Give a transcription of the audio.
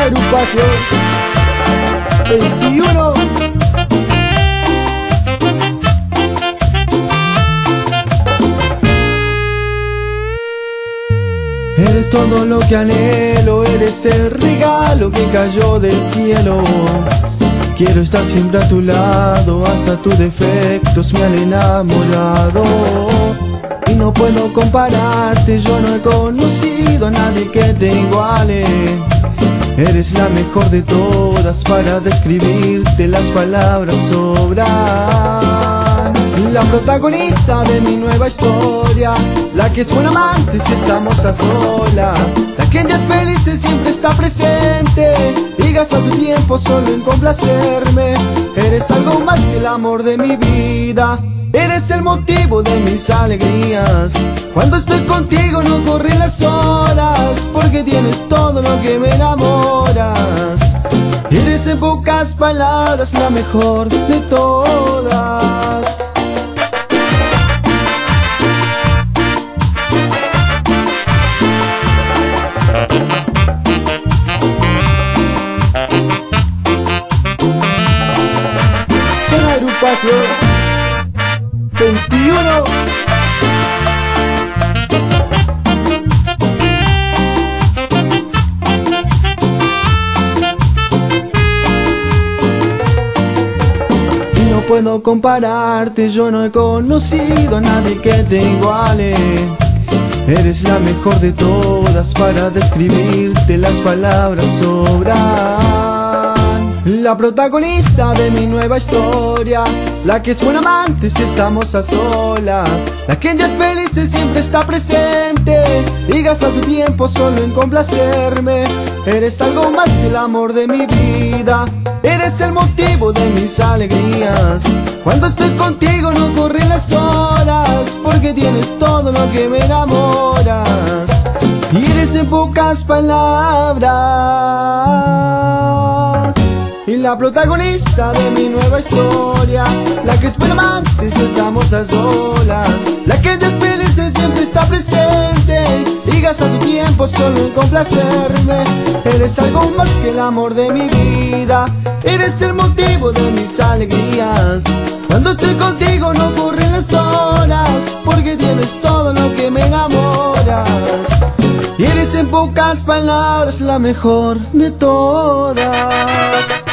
Agrupación 21. Eres todo lo que anhelo, eres el regalo que cayó del cielo. Quiero estar siempre a tu lado, hasta tus defectos me han enamorado. Y no puedo compararte, yo no he conocido a nadie que te iguale. Eres la mejor de todas, para describirte las palabras sobran. La protagonista de mi nueva historia, la que es buena amante si estamos a solas, la que en días felices siempre está presente y gasta tu tiempo solo en complacerme. Eres algo más que el amor de mi vida, eres el motivo de mis alegrías. Cuando estoy contigo no corren las horas, porque tienes todo lo que me enamoras. Eres en pocas palabras la mejor de todas. Son Agrupación 21. Y no puedo compararte, yo no he conocido a nadie que te iguale. Eres la mejor de todas, para describirte las palabras sobran. La protagonista de mi nueva historia, la que es buena amante si estamos a solas, la que en días felices siempre está presente y gasta tu tiempo solo en complacerme. Eres algo más que el amor de mi vida, eres el motivo de mis alegrías. Cuando estoy contigo no corren las horas, porque tienes todo lo que me enamoras. Y eres en pocas palabras y la protagonista de mi nueva historia, la que es buena amante si estamos a solas, la que en días felices siempre está presente y gasta tu tiempo solo en complacerme. Eres algo más que el amor de mi vida, eres el motivo de mis alegrías. Cuando estoy contigo no corren las horas, porque tienes todo lo que me enamoras. Y eres en pocas palabras la mejor de todas.